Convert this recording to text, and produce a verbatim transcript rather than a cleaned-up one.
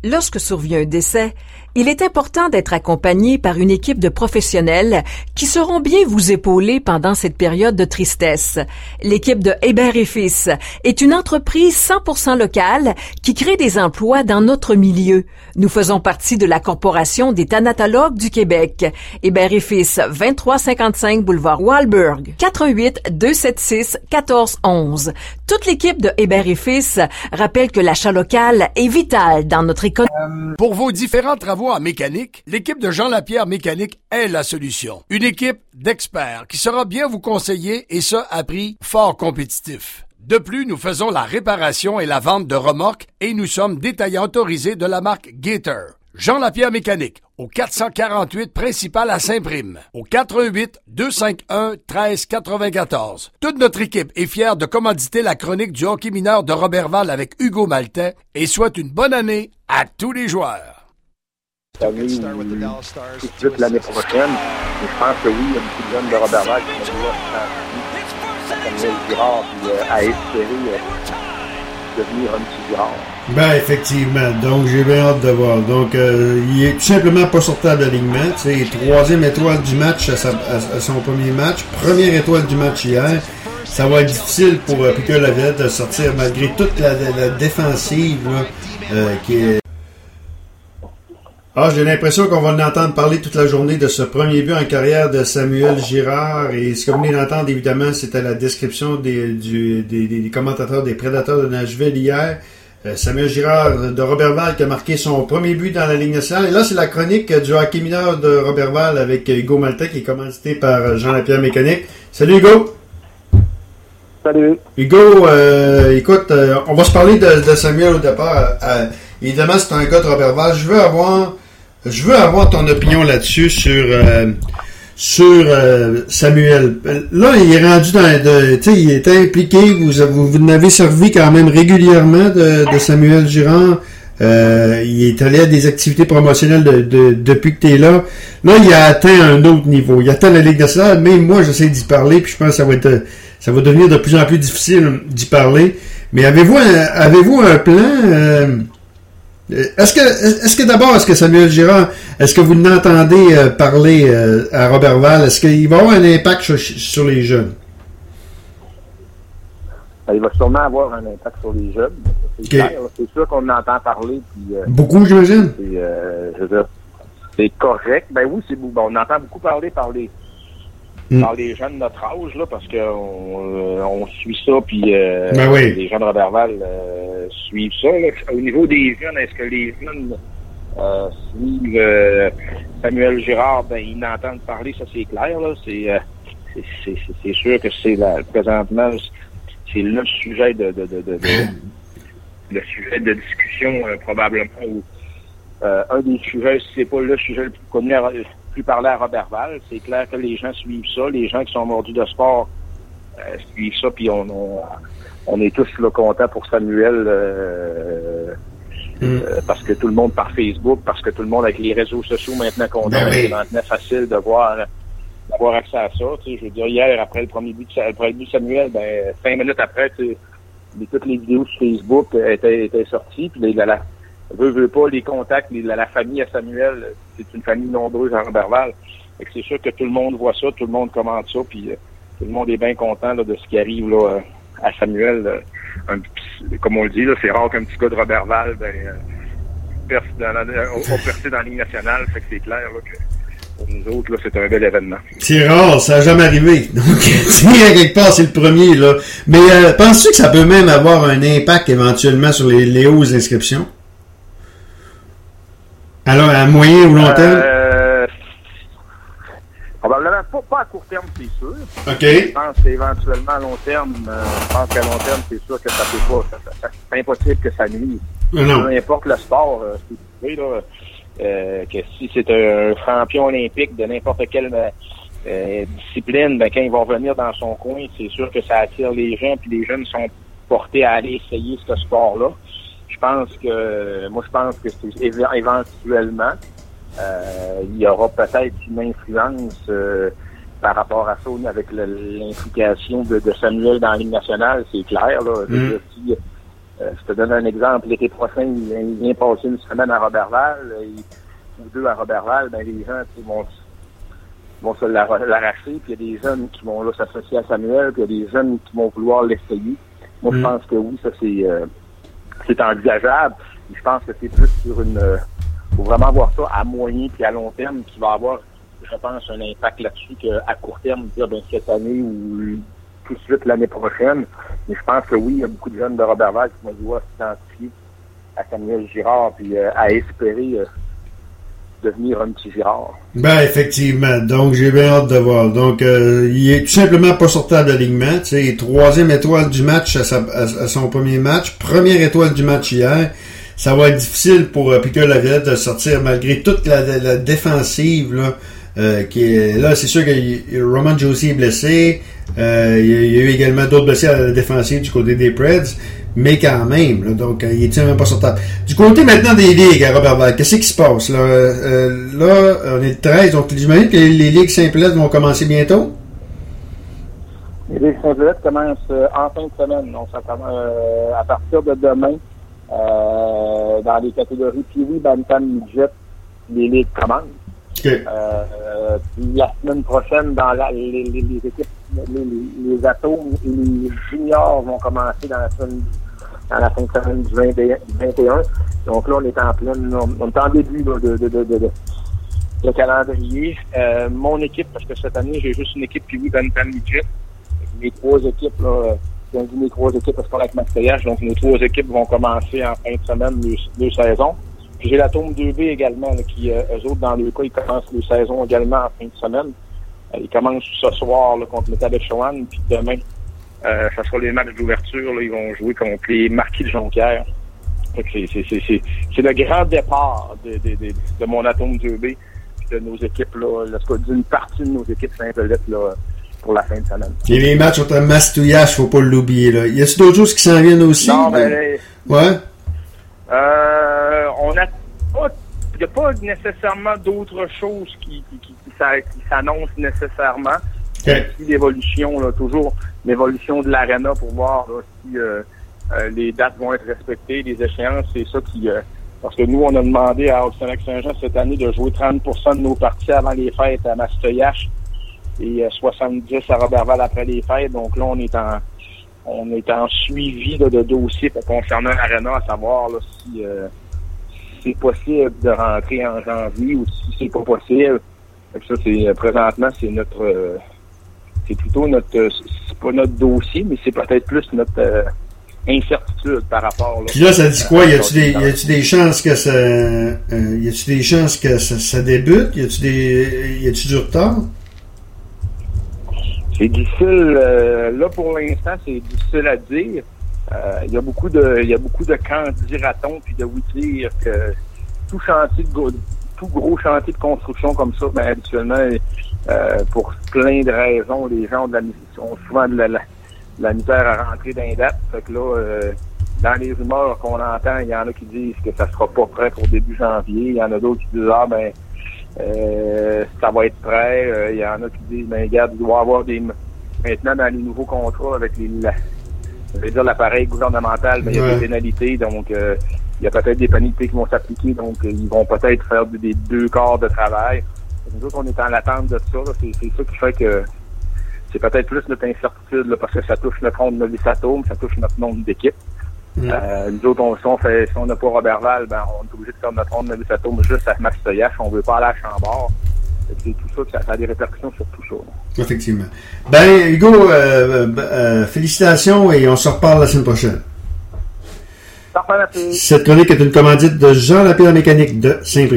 Lorsque survient un décès, il est important d'être accompagné par une équipe de professionnels qui sauront bien vous épauler pendant cette période de tristesse. L'équipe de Hébert et Fils est une entreprise cent pour cent locale qui crée des emplois dans notre milieu. Nous faisons partie de la Corporation des thanatologues du Québec. Hébert et Fils, vingt-trois cinquante-cinq boulevard Walburg, quatre un huit, deux sept six, un quatre un un. Toute l'équipe de Hébert et Fils rappelle que l'achat local est vital dans notre économie. Euh, pour vos différents travaux en mécanique, l'équipe de Jean Lapierre Mécanique est la solution. Une équipe d'experts qui saura bien vous conseiller et ça à prix fort compétitif. De plus, nous faisons la réparation et la vente de remorques et nous sommes détaillants autorisés de la marque Gator. Jean Lapierre Mécanique, au quatre cent quarante-huit principal à Saint-Prime, au quatre un huit, deux cinq un, un trois quatre-vingt-quatorze. Toute notre équipe est fière de commanditer la chronique du hockey mineur de Robertval avec Hugo Maltais et souhaite une bonne année à tous les joueurs. Cette année ou tout de suite l'année prochaine, mais je pense que oui, il y a beaucoup de jeunes de Robertval qui sont là, Samuel Girard, puis euh, à espérer euh, devenir un petit Girard. Ben, effectivement. Donc, j'ai bien hâte de voir. Donc, euh, il est tout simplement pas sur table d'alignement. Tu sais, troisième étoile du match à, sa, à, à son premier match. Première étoile du match hier. Ça va être difficile pour euh, Peter Laviolette de sortir malgré toute la, la, la défensive là, euh, qui est... Ah, j'ai l'impression qu'on va en entendre parler toute la journée de ce premier but en carrière de Samuel Girard. Et ce que vous venez d'entendre, évidemment, c'était la description des, du, des, des commentateurs des Prédateurs de Nashville hier. Euh, Samuel Girard de Robertval qui a marqué son premier but dans la Ligue nationale. Et là, c'est la chronique du hockey mineur de Robertval avec Hugo Maltais qui est commandité par Jean Lapierre Mécanique. Salut Hugo! Salut! Hugo, euh, écoute, euh, on va se parler de, de Samuel au départ. Euh, évidemment, c'est un gars de Robertval. Je veux avoir... Je veux avoir ton opinion là-dessus sur euh, sur euh, Samuel. Là, il est rendu dans, de, tu sais, il est impliqué. Vous vous, vous n'avez servi quand même régulièrement de, de Samuel Girard. Euh, il est allé à des activités promotionnelles de, de, depuis que tu es là. Là, il a atteint un autre niveau. Il atteint la Ligue nationale. Même moi, j'essaie d'y parler, puis je pense que ça va être, ça va devenir de plus en plus difficile d'y parler. Mais avez-vous un, avez-vous un plan? Euh, Est-ce que, est-ce que d'abord, est-ce que Samuel Girard, est-ce que vous l'entendez euh, parler euh, à Robertval? Est-ce qu'il va avoir un impact sur, sur les jeunes? Il va sûrement avoir un impact sur les jeunes. C'est okay. clair. C'est sûr qu'on entend parler. Puis, euh, beaucoup, j'imagine? C'est, euh, je veux dire, c'est correct. Ben oui, c'est bon. On entend beaucoup parler par les, mm. par les jeunes de notre âge, là, parce qu'on euh, on suit ça, puis euh, ben oui. les jeunes de Robertval euh, suivent ça. Là. Au niveau des jeunes, est-ce que les jeunes euh, suivent euh, Samuel Girard? Ben, ils n'entendent parler, ça c'est clair. Là. C'est, euh, c'est, c'est, c'est sûr que c'est la, présentement, c'est le sujet de, de, de, de, de le sujet de discussion euh, probablement. Où, euh, un des sujets, si c'est pas le sujet le plus connu à, plus parler à Robertval, c'est clair que les gens suivent ça, les gens qui sont mordus de sport euh, suivent ça, puis on, on, on est tous là contents pour Samuel euh, mm. euh, parce que tout le monde par Facebook, parce que tout le monde avec les réseaux sociaux maintenant content, ben oui. C'est maintenant facile de voir d'avoir accès à ça. Tu sais, je veux dire, hier, après le premier but de, après le but de Samuel, ben cinq minutes après, tu sais, toutes les vidéos sur Facebook étaient, étaient sorties, puis la, la veut, veut pas, les contacts, les, la, la famille à Samuel, c'est une famille nombreuse à Robertval. Fait que c'est sûr que tout le monde voit ça, tout le monde commente ça, puis euh, tout le monde est bien content là, de ce qui arrive là, euh, à Samuel. Euh, un, comme on le dit, là, c'est rare qu'un petit gars de Robertval ben, euh, perce dans la, euh, a percé dans la Ligue nationale, fait que c'est clair là, que pour nous autres, là, c'est un bel événement. C'est rare, ça n'a jamais arrivé. Donc, tu à quelque part, c'est le premier, là. Mais euh, penses-tu que ça peut même avoir un impact éventuellement sur les, les hausses inscriptions? Alors, à moyen ou long terme? Euh, probablement pas, pas à court terme, c'est sûr. OK. Je pense qu'éventuellement, à long terme, euh, je pense qu'à long terme, c'est sûr que ça peut pas. Ça, ça, c'est impossible que ça nuise. Non. Peu importe le sport, euh, c'est là, euh, que si c'est un champion olympique de n'importe quelle euh, discipline, ben quand il va revenir dans son coin, c'est sûr que ça attire les gens, puis les jeunes sont portés à aller essayer ce sport-là. Je pense que, moi, je pense que c'est éventuellement, euh, il y aura peut-être une influence euh, par rapport à ça avec le, l'implication de, de Samuel dans la Ligue nationale, c'est clair. Là. Mm. Si, Euh, je te donne un exemple. L'été prochain, il, il vient passer une semaine à Roberval et, ou deux à Roberval. Ben, les gens vont, vont se l'arracher. Puis il y a des jeunes qui vont là s'associer à Samuel. Puis il y a des jeunes qui vont vouloir l'essayer. Moi, mmh. je pense que oui, ça c'est euh, c'est envisageable. Et je pense que c'est plus sur une... Euh, faut vraiment voir ça à moyen puis à long terme qui va avoir, je pense, un impact là-dessus qu'à court terme, dire ben, cette année ou tout de suite l'année prochaine. Mais je pense que oui, il y a beaucoup de jeunes de Roberval qui vont devoir s'identifier à Samuel Girard puis euh, à espérer euh, devenir un petit Girard. Ben, effectivement. Donc, j'ai bien hâte de voir. Donc, euh, il est tout simplement pas sorti de l'alignement. Tu sais, troisième étoile du match à, sa, à, à son premier match. Première étoile du match hier. Ça va être difficile pour euh, Piquet Laviolette de sortir malgré toute la, la, la défensive là, euh, qui est là. C'est sûr que Roman Josi est blessé. Euh, il, y a, il y a eu également d'autres blessés à la défensive du côté des Preds, mais quand même. Là, donc, il est même pas sortable. Du côté maintenant des ligues à Roberval, qu'est-ce qui se passe là? Euh, là, on est le treize, donc j'imagine que les, les ligues Saint-Pilote vont commencer bientôt. Les ligues Saint-Pilote commencent euh, en fin de semaine, donc ça commence euh, à partir de demain. Euh, dans les catégories Pee-Wee, Bantam, Midget, les ligues commencent. Okay. Euh, puis la semaine prochaine, dans la, les, les, les équipes, les, les, les Atomes et les juniors vont commencer dans la semaine, dans la fin de semaine du vingt et un. Donc là, on est en pleine, on, on est en début là, de, de, de, de, de, de calendrier. Euh, mon équipe, parce que cette année, j'ai juste une équipe Pee-Wee, Bantam, Midget. Les trois équipes, là, donc, les trois équipes sport avec Mastoyage, donc nos trois équipes vont commencer en fin de semaine deux, deux saisons. Puis j'ai l'Atome deux B également, là, qui, euh, eux autres, dans le cas, ils commencent les saisons également en fin de semaine. Euh, ils commencent ce soir là, contre Métabetchouane, puis demain, euh, ça sera les matchs d'ouverture. Là, ils vont jouer contre les Marquis de Jonquière. C'est, c'est, c'est, c'est, c'est le grand départ de, de, de, de mon Atome deux B, de nos équipes, là, là, d'une partie de nos équipes Saint-Pellet, là, pour la fin de semaine. Et les matchs entre Mastouillache, faut pas l'oublier, là. Y a-t-il d'autres choses qui s'en viennent aussi? Non, ben, ben ouais. Euh, on a pas, y a pas nécessairement d'autres choses qui, qui, qui, qui, qui s'annoncent nécessairement. Okay. Aussi l'évolution, là, toujours l'évolution de l'aréna pour voir, là, si, euh, euh, les dates vont être respectées, les échéances, c'est ça qui, euh, parce que nous, on a demandé à Auxonnac-Saint-Jean cette année de jouer trente pour cent de nos parties avant les fêtes à Mastouillache et soixante-dix à Roberval après les fêtes. Donc là, on est en on est en suivi là, de dossiers concernant l'Arena, à savoir là, si, euh, si c'est possible de rentrer en janvier ou si c'est pas possible. Fait que ça, c'est présentement, c'est notre euh, c'est plutôt notre c'est pas notre dossier, mais c'est peut-être plus notre euh, incertitude par rapport là. Puis là, ça dit quoi? Y a-tu des, y a-tu des chances que ça, euh, y a-tu des chances que ça, ça débute? Y a-tu des, y a-tu du retard? C'est difficile, euh, là pour l'instant, c'est difficile à dire. Euh, il y a beaucoup de, il y a beaucoup de candidatons puis de oui dire que tout chantier de tout gros chantier de construction comme ça, ben habituellement, euh, pour plein de raisons, les gens ont, de la, ont souvent de la, la, de la misère à rentrer dans les dates. Fait que là, euh, dans les rumeurs qu'on entend, il y en a qui disent que ça sera pas prêt pour début janvier. Il y en a d'autres qui disent ah ben Euh, ça va être prêt. Il euh, y en a qui disent, ben regarde, il doit y avoir des... Maintenant, dans les nouveaux contrats avec les, la, je vais dire l'appareil gouvernemental, ben, il ouais. y a des pénalités, donc euh, il y a peut-être des pénalités qui vont s'appliquer, donc euh, ils vont peut-être faire des, des deux quarts de travail. Nous autres, on est en attente de ça. Là. C'est, c'est ça qui fait que c'est peut-être plus notre incertitude, là, parce que ça touche notre nombre de Novice-Atome, ça touche notre nombre d'équipes. Mm. Euh, nous autres, on, si on fait, si on n'a pas Roberval, ben, on est obligé de faire notre ronde de Novice-Atome juste à Mastouillache. On veut pas aller à Chambord. C'est tout ça, ça a des répercussions sur tout ça. Là. Effectivement. Ben, Hugo, euh, euh, félicitations et on se reparle la semaine prochaine. Parfait, merci. Cette chronique est une commandite de Jean Lapierre Mécanique de Saint-Brieuc.